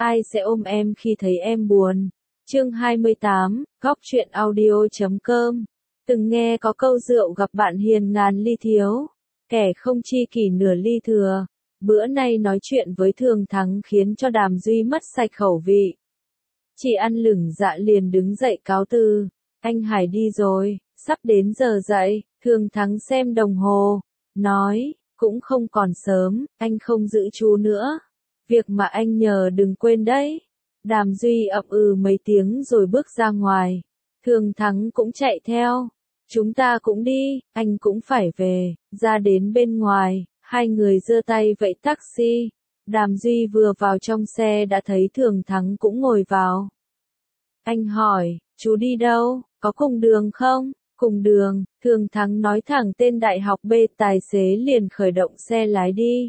Ai sẽ ôm em khi thấy em buồn? Chương 28, Góc truyện audio.com. Từng nghe có câu rượu gặp bạn hiền ngàn ly thiếu, kẻ không chi kỷ nửa ly thừa. Bữa nay nói chuyện với Thường Thắng khiến cho Đàm Duy mất sạch khẩu vị. Chị ăn lửng dạ liền đứng dậy cáo từ. Anh Hải đi rồi, sắp đến giờ dậy. Thường Thắng xem đồng hồ, nói, cũng không còn sớm, anh không giữ chú nữa. Việc mà anh nhờ đừng quên đấy. Đàm Duy ậm ừ mấy tiếng rồi bước ra ngoài. Thường Thắng cũng chạy theo. Chúng ta cũng đi, anh cũng phải về. Ra đến bên ngoài, hai người giơ tay vẫy taxi. Đàm Duy vừa vào trong xe đã thấy Thường Thắng cũng ngồi vào. Anh hỏi, chú đi đâu, có cùng đường không? Cùng đường, Thường Thắng nói thẳng tên đại học B, tài xế liền khởi động xe lái đi.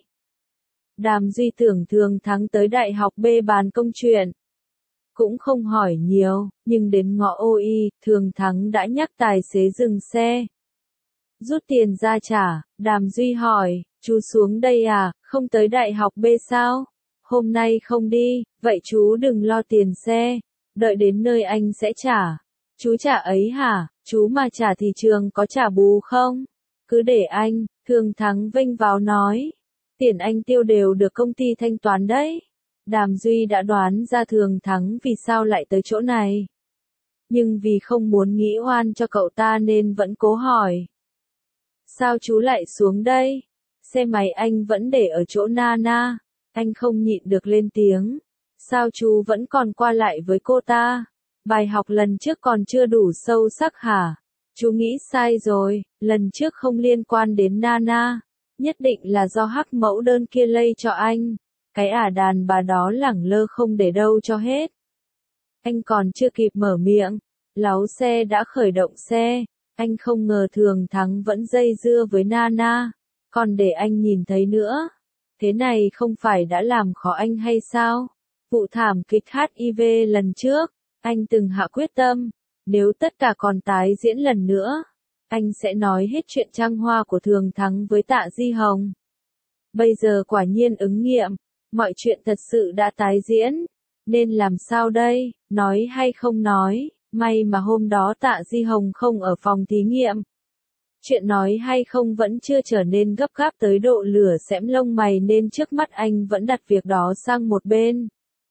Đàm Duy tưởng Thường Thắng tới đại học B bàn công chuyện. Cũng không hỏi nhiều, nhưng đến ngõ OI, Thường Thắng đã nhắc tài xế dừng xe. Rút tiền ra trả, Đàm Duy hỏi, chú xuống đây à, không tới đại học B sao? Hôm nay không đi, vậy chú đừng lo tiền xe, đợi đến nơi anh sẽ trả. Chú trả ấy hả, chú mà trả thì trường có trả bù không? Cứ để anh, Thường Thắng vênh váo nói. Tiền anh tiêu đều được công ty thanh toán đấy. Đàm Duy đã đoán ra Thường Thắng vì sao lại tới chỗ này. Nhưng vì không muốn nghĩ oan cho cậu ta nên vẫn cố hỏi. Sao chú lại xuống đây? Xe máy anh vẫn để ở chỗ Nana. Anh không nhịn được lên tiếng. Sao chú vẫn còn qua lại với cô ta? Bài học lần trước còn chưa đủ sâu sắc hả? Chú nghĩ sai rồi, lần trước không liên quan đến Nana. Nhất định là do hắc mẫu đơn kia lây cho anh. Cái đàn bà đó lẳng lơ không để đâu cho hết. Anh còn chưa kịp mở miệng, láu xe đã khởi động xe. Anh không ngờ Thường Thắng vẫn dây dưa với Nana, còn để anh nhìn thấy nữa. Thế này không phải đã làm khó anh hay sao? Vụ thảm kịch HIV lần trước, anh từng hạ quyết tâm, nếu tất cả còn tái diễn lần nữa, anh sẽ nói hết chuyện trăng hoa của Thường Thắng với Tạ Di Hồng. Bây giờ quả nhiên ứng nghiệm, mọi chuyện thật sự đã tái diễn, nên làm sao đây, nói hay không nói, may mà hôm đó Tạ Di Hồng không ở phòng thí nghiệm. Chuyện nói hay không vẫn chưa trở nên gấp gáp tới độ lửa xém lông mày nên trước mắt anh vẫn đặt việc đó sang một bên.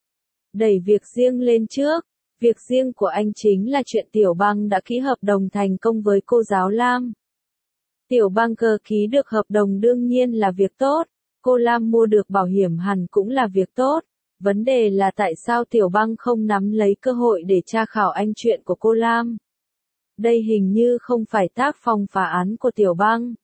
Đẩy việc riêng lên trước, việc riêng của anh chính là chuyện Tiểu Băng đã ký hợp đồng thành công với cô giáo Lam. Tiểu Băng cơ ký được hợp đồng đương nhiên là việc tốt, cô Lam mua được bảo hiểm hẳn cũng là việc tốt. Vấn đề là tại sao Tiểu Băng không nắm lấy cơ hội để tra khảo anh chuyện của cô Lam. Đây hình như không phải tác phong phá án của Tiểu Băng.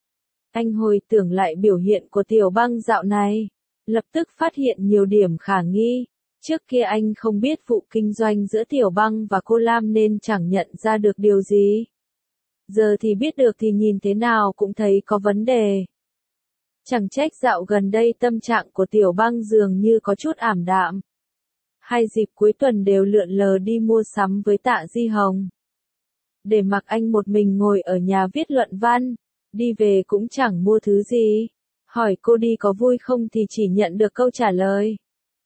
Anh hồi tưởng lại biểu hiện của Tiểu Băng dạo này, lập tức phát hiện nhiều điểm khả nghi. Trước kia anh không biết vụ kinh doanh giữa Tiểu Băng và cô Lam nên chẳng nhận ra được điều gì. Giờ thì biết được thì nhìn thế nào cũng thấy có vấn đề. Chẳng trách dạo gần đây tâm trạng của Tiểu Băng dường như có chút ảm đạm. Hai dịp cuối tuần đều lượn lờ đi mua sắm với Tạ Di Hồng. Để mặc anh một mình ngồi ở nhà viết luận văn, đi về cũng chẳng mua thứ gì. Hỏi cô đi có vui không thì chỉ nhận được câu trả lời.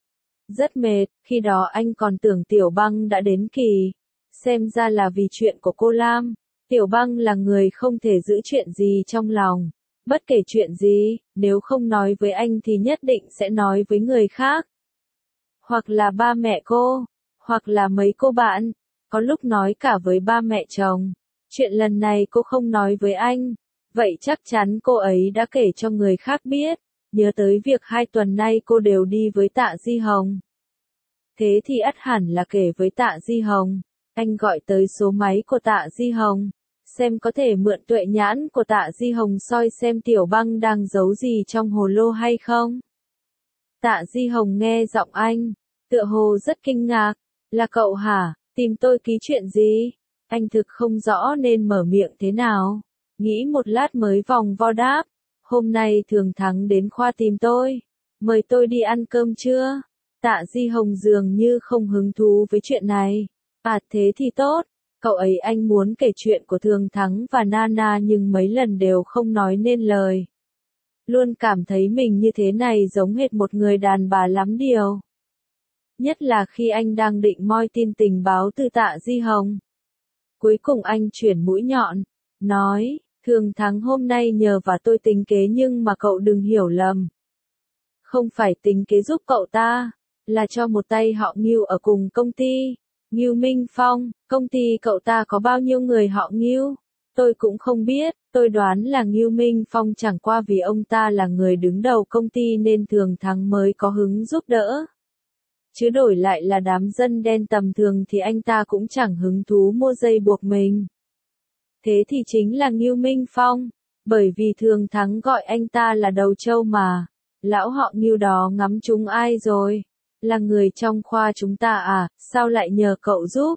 Rất mệt, khi đó anh còn tưởng Tiểu Băng đã đến kỳ. Xem ra là vì chuyện của cô Lam. Tiểu Băng là người không thể giữ chuyện gì trong lòng. Bất kể chuyện gì, nếu không nói với anh thì nhất định sẽ nói với người khác. Hoặc là ba mẹ cô, hoặc là mấy cô bạn, có lúc nói cả với ba mẹ chồng. Chuyện lần này cô không nói với anh, vậy chắc chắn cô ấy đã kể cho người khác biết. Nhớ tới việc 2 tuần nay cô đều đi với Tạ Di Hồng. Thế thì ắt hẳn là kể với Tạ Di Hồng. Anh gọi tới số máy của Tạ Di Hồng, xem có thể mượn tuệ nhãn của Tạ Di Hồng soi xem Tiểu Băng đang giấu gì trong hồ lô hay không. Tạ Di Hồng nghe giọng anh, tựa hồ rất kinh ngạc. Là cậu hả, tìm tôi ký chuyện gì? Anh thực không rõ nên mở miệng thế nào. Nghĩ một lát mới vòng vo đáp. Hôm nay Thường Thắng đến khoa tìm tôi. Mời tôi đi ăn cơm chưa? Tạ Di Hồng dường như không hứng thú với chuyện này. Thế thì tốt. Cậu ấy anh muốn kể chuyện của Thường Thắng và Nana nhưng mấy lần đều không nói nên lời. Luôn cảm thấy mình như thế này giống hệt một người đàn bà lắm điều. nhất là khi anh đang định moi tin tình báo từ Tạ Di Hồng. Cuối cùng anh chuyển mũi nhọn, nói, Thường Thắng hôm nay nhờ và tôi tính kế nhưng mà cậu đừng hiểu lầm. Không phải tính kế giúp cậu ta, là cho một tay họ Ngưu ở cùng công ty. Ngưu Minh Phong, công ty cậu ta có bao nhiêu người họ Ngưu? Tôi cũng không biết, tôi đoán là Ngưu Minh Phong chẳng qua vì ông ta là người đứng đầu công ty nên Thường Thắng mới có hứng giúp đỡ. Chứ đổi lại là đám dân đen tầm thường thì anh ta cũng chẳng hứng thú mua dây buộc mình. Thế thì chính là Ngưu Minh Phong, bởi vì Thường Thắng gọi anh ta là đầu trâu mà. Lão họ Ngưu đó ngắm trúng ai rồi? Là người trong khoa chúng ta à, sao lại nhờ cậu giúp?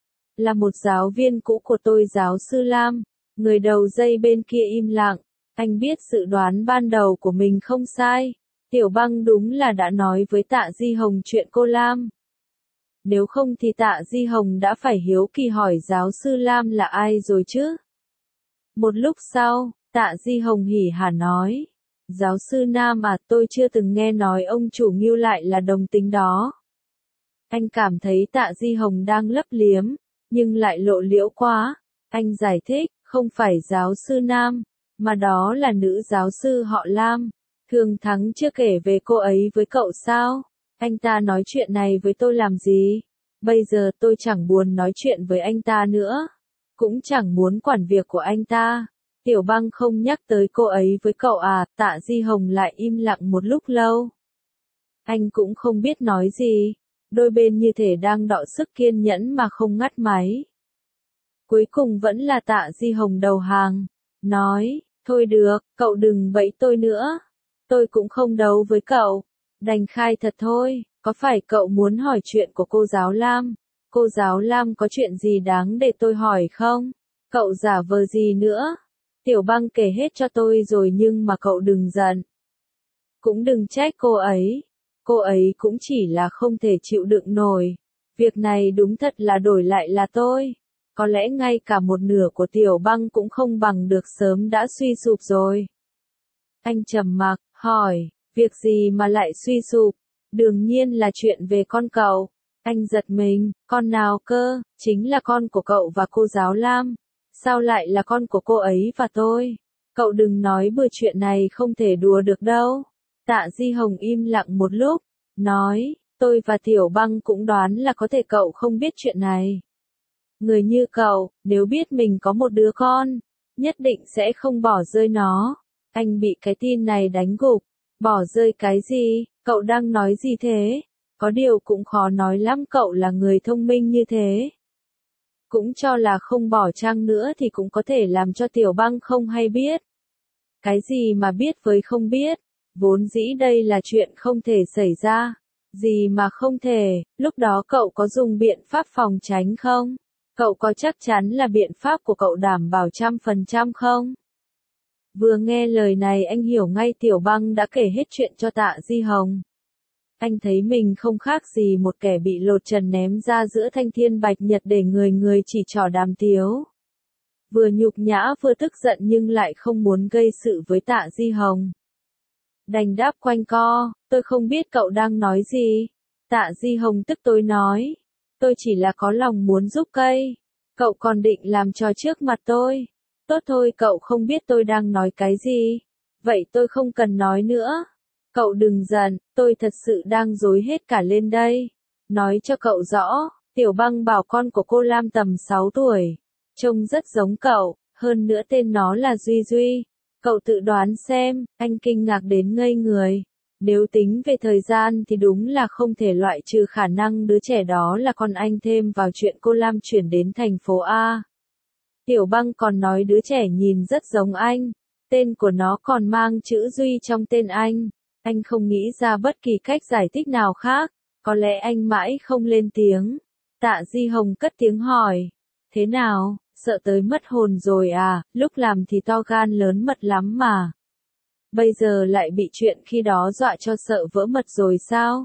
Là một giáo viên cũ của tôi giáo sư Lam. Người đầu dây bên kia im lặng, anh biết dự đoán ban đầu của mình không sai. Tiểu Băng đúng là đã nói với Tạ Di Hồng chuyện cô Lam. Nếu không thì Tạ Di Hồng đã phải hiếu kỳ hỏi giáo sư Lam là ai rồi chứ. Một lúc sau, Tạ Di Hồng hỉ hả nói. Giáo sư Nam à, tôi chưa từng nghe nói ông chủ Ngưu lại là đồng tính đó. Anh cảm thấy Tạ Di Hồng đang lấp liếm, nhưng lại lộ liễu quá. Anh giải thích, không phải giáo sư Nam, mà đó là nữ giáo sư họ Lam. Thường Thắng chưa kể về cô ấy với cậu sao? Anh ta nói chuyện này với tôi làm gì? Bây giờ tôi chẳng buồn nói chuyện với anh ta nữa. Cũng chẳng muốn quản việc của anh ta. Tiểu Băng không nhắc tới cô ấy với cậu à? Tạ Di Hồng lại im lặng một lúc lâu. Anh cũng không biết nói gì. Đôi bên như thể đang đọ sức kiên nhẫn mà không ngắt máy. Cuối cùng vẫn là Tạ Di Hồng đầu hàng. Nói, thôi được, cậu đừng bẫy tôi nữa. Tôi cũng không đấu với cậu. Đành khai thật thôi, có phải cậu muốn hỏi chuyện của cô giáo Lam? Cô giáo Lam có chuyện gì đáng để tôi hỏi không? Cậu giả vờ gì nữa? Tiểu Băng kể hết cho tôi rồi nhưng mà cậu đừng giận. Cũng đừng trách cô ấy. Cô ấy cũng chỉ là không thể chịu đựng nổi. Việc này đúng thật là đổi lại là tôi. Có lẽ ngay cả một nửa của Tiểu Băng cũng không bằng được sớm đã suy sụp rồi. Anh trầm mặc, hỏi, việc gì mà lại suy sụp? Đương nhiên là chuyện về con cậu. Anh giật mình, con nào cơ? Chính là con của cậu và cô giáo Lam. Sao lại là con của cô ấy và tôi? Cậu đừng nói bừa, chuyện này không thể đùa được đâu. Tạ Di Hồng im lặng một lúc, nói, tôi và Tiểu Băng cũng đoán là có thể cậu không biết chuyện này. Người như cậu, nếu biết mình có một đứa con, nhất định sẽ không bỏ rơi nó. Anh bị cái tin này đánh gục. Bỏ rơi cái gì? Cậu đang nói gì thế? Có điều cũng khó nói lắm, cậu là người thông minh như thế. Cũng cho là không bỏ chăng nữa thì cũng có thể làm cho Tiểu Băng không hay biết. Cái gì mà biết với không biết? Vốn dĩ đây là chuyện không thể xảy ra. Gì mà không thể? Lúc đó cậu có dùng biện pháp phòng tránh không? Cậu có chắc chắn là biện pháp của cậu đảm bảo 100% không? Vừa nghe lời này anh hiểu ngay Tiểu Băng đã kể hết chuyện cho Tạ Di Hồng. Anh thấy mình không khác gì một kẻ bị lột trần ném ra giữa thanh thiên bạch nhật để người người chỉ trỏ đàm tiếu. Vừa nhục nhã vừa tức giận nhưng lại không muốn gây sự với Tạ Di Hồng. Đành đáp quanh co, tôi không biết cậu đang nói gì. Tạ Di Hồng tức tối nói, tôi chỉ là có lòng muốn giúp cây. Cậu còn định làm trò trước mặt tôi. Tốt thôi, cậu không biết tôi đang nói cái gì. Vậy tôi không cần nói nữa. Cậu đừng giận, tôi thật sự đang rối hết cả lên đây. Nói cho cậu rõ, Tiểu Băng bảo con của cô Lam tầm 6 tuổi. Trông rất giống cậu, hơn nữa tên nó là Duy Duy. Cậu tự đoán xem, anh kinh ngạc đến ngây người. Nếu tính về thời gian thì đúng là không thể loại trừ khả năng đứa trẻ đó là con anh thêm vào chuyện cô Lam chuyển đến thành phố A. Tiểu Băng còn nói đứa trẻ nhìn rất giống anh. Tên của nó còn mang chữ Duy trong tên anh. Anh không nghĩ ra bất kỳ cách giải thích nào khác. Có lẽ anh mãi không lên tiếng. Tạ Di Hồng cất tiếng hỏi. Thế nào, sợ tới mất hồn rồi à? Lúc làm thì to gan lớn mật lắm mà. Bây giờ lại bị chuyện khi đó dọa cho sợ vỡ mật rồi sao?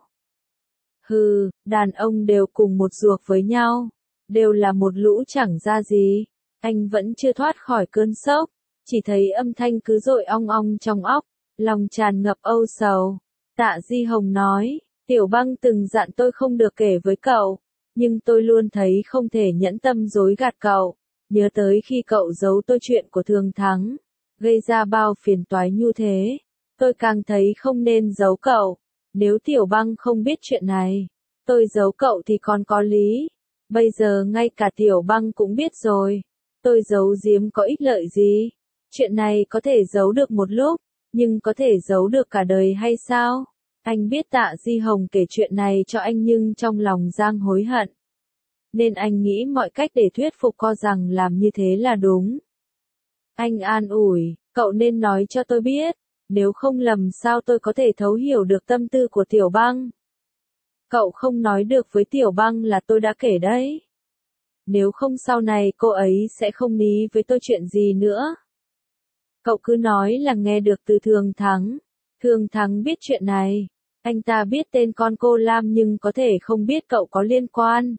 Hừ, đàn ông đều cùng một ruột với nhau. Đều là một lũ chẳng ra gì. Anh vẫn chưa thoát khỏi cơn sốc. Chỉ thấy âm thanh cứ dội ong ong trong óc. Lòng tràn ngập âu sầu. Tạ Di Hồng nói, Tiểu Băng từng dặn tôi không được kể với cậu, nhưng tôi luôn thấy không thể nhẫn tâm dối gạt cậu. Nhớ tới khi cậu giấu tôi chuyện của Thường Thắng, gây ra bao phiền toái như thế, tôi càng thấy không nên giấu cậu. Nếu Tiểu Băng không biết chuyện này, tôi giấu cậu thì còn có lý. Bây giờ ngay cả Tiểu Băng cũng biết rồi, tôi giấu giếm có ích lợi gì? Chuyện này có thể giấu được một lúc, nhưng có thể giấu được cả đời hay sao? Anh biết Tạ Di Hồng kể chuyện này cho anh nhưng trong lòng Giang hối hận. Nên anh nghĩ mọi cách để thuyết phục cô rằng làm như thế là đúng. Anh an ủi, cậu nên nói cho tôi biết, nếu không lầm sao tôi có thể thấu hiểu được tâm tư của Tiểu Băng. Cậu không nói được với Tiểu Băng là tôi đã kể đấy. Nếu không sau này cô ấy sẽ không ní với tôi chuyện gì nữa. Cậu cứ nói là nghe được từ Thường Thắng. Thường Thắng biết chuyện này. Anh ta biết tên con cô Lam nhưng có thể không biết cậu có liên quan.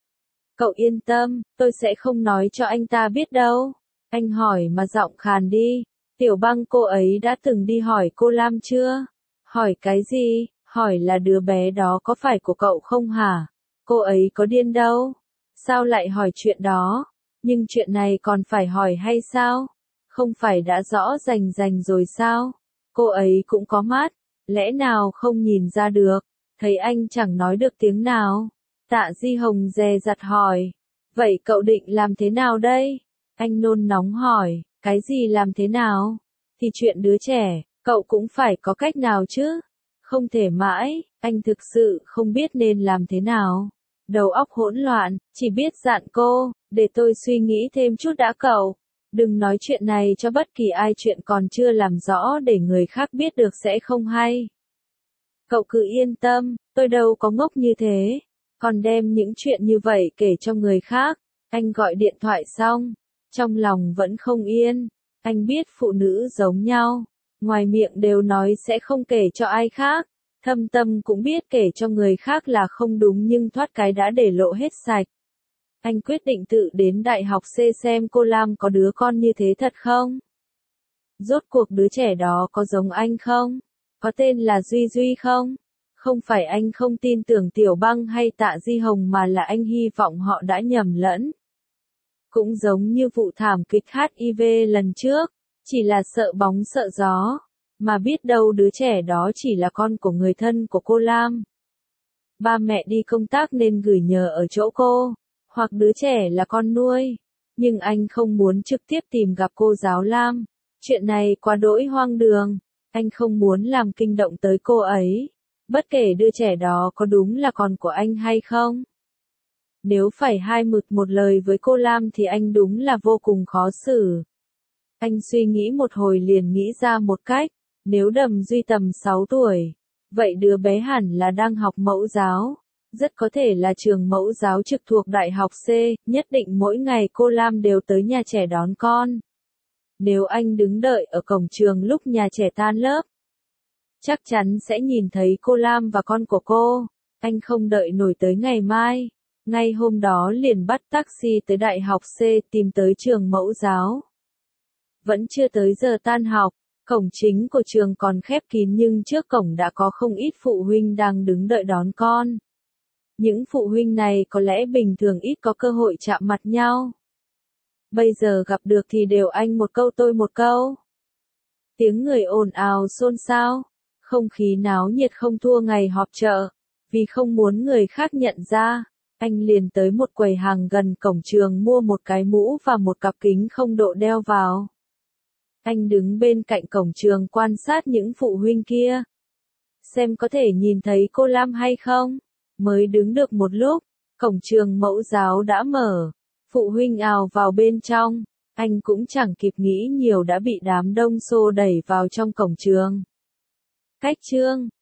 Cậu yên tâm, tôi sẽ không nói cho anh ta biết đâu. Anh hỏi mà giọng khàn đi. Tiểu Băng cô ấy đã từng đi hỏi cô Lam chưa? Hỏi cái gì? Hỏi là đứa bé đó có phải của cậu không hả? Cô ấy có điên đâu. Sao lại hỏi chuyện đó? Nhưng chuyện này còn phải hỏi hay sao? Không phải đã rõ rành rành rồi sao? Cô ấy cũng có mắt. Lẽ nào không nhìn ra được? Thấy anh chẳng nói được tiếng nào. Tạ Di Hồng dè dặt hỏi. Vậy cậu định làm thế nào đây? Anh nôn nóng hỏi. Cái gì làm thế nào? Thì chuyện đứa trẻ, cậu cũng phải có cách nào chứ? Không thể mãi, anh thực sự không biết nên làm thế nào. Đầu óc hỗn loạn, chỉ biết dặn cô, để tôi suy nghĩ thêm chút đã cậu. Đừng nói chuyện này cho bất kỳ ai, chuyện còn chưa làm rõ để người khác biết được sẽ không hay. Cậu cứ yên tâm, tôi đâu có ngốc như thế. Còn đem những chuyện như vậy kể cho người khác. Anh gọi điện thoại xong, trong lòng vẫn không yên. Anh biết phụ nữ giống nhau, ngoài miệng đều nói sẽ không kể cho ai khác. Thâm tâm cũng biết kể cho người khác là không đúng nhưng thoát cái đã để lộ hết sạch. Anh quyết định tự đến Đại học C xem cô Lam có đứa con như thế thật không? Rốt cuộc đứa trẻ đó có giống anh không? Có tên là Duy Duy không? Không phải anh không tin tưởng Tiểu Băng hay Tạ Di Hồng mà là anh hy vọng họ đã nhầm lẫn. Cũng giống như vụ thảm kịch HIV lần trước, chỉ là sợ bóng sợ gió, mà biết đâu đứa trẻ đó chỉ là con của người thân của cô Lam. Ba mẹ đi công tác nên gửi nhờ ở chỗ cô, hoặc đứa trẻ là con nuôi. Nhưng anh không muốn trực tiếp tìm gặp cô giáo Lam. Chuyện này quá đỗi hoang đường. Anh không muốn làm kinh động tới cô ấy. Bất kể đứa trẻ đó có đúng là con của anh hay không. Nếu phải hai mực một lời với cô Lam thì anh đúng là vô cùng khó xử. Anh suy nghĩ một hồi liền nghĩ ra một cách. Nếu Đầm Duy tầm 6 tuổi, vậy đứa bé hẳn là đang học mẫu giáo. Rất có thể là trường mẫu giáo trực thuộc Đại học C, nhất định mỗi ngày cô Lam đều tới nhà trẻ đón con. Nếu anh đứng đợi ở cổng trường lúc nhà trẻ tan lớp, chắc chắn sẽ nhìn thấy cô Lam và con của cô. Anh không đợi nổi tới ngày mai. Ngay hôm đó liền bắt taxi tới Đại học C tìm tới trường mẫu giáo. Vẫn chưa tới giờ tan học, cổng chính của trường còn khép kín nhưng trước cổng đã có không ít phụ huynh đang đứng đợi đón con. Những phụ huynh này có lẽ bình thường ít có cơ hội chạm mặt nhau. Bây giờ gặp được thì đều anh một câu tôi một câu. Tiếng người ồn ào xôn xao, không khí náo nhiệt không thua ngày họp chợ. Vì không muốn người khác nhận ra, anh liền tới một quầy hàng gần cổng trường mua một cái mũ và một cặp kính không độ đeo vào. Anh đứng bên cạnh cổng trường quan sát những phụ huynh kia. Xem có thể nhìn thấy cô Lam hay không. Mới đứng được một lúc, cổng trường mẫu giáo đã mở. Phụ huynh ào vào bên trong. Anh cũng chẳng kịp nghĩ nhiều đã bị đám đông xô đẩy vào trong cổng trường. Cách chương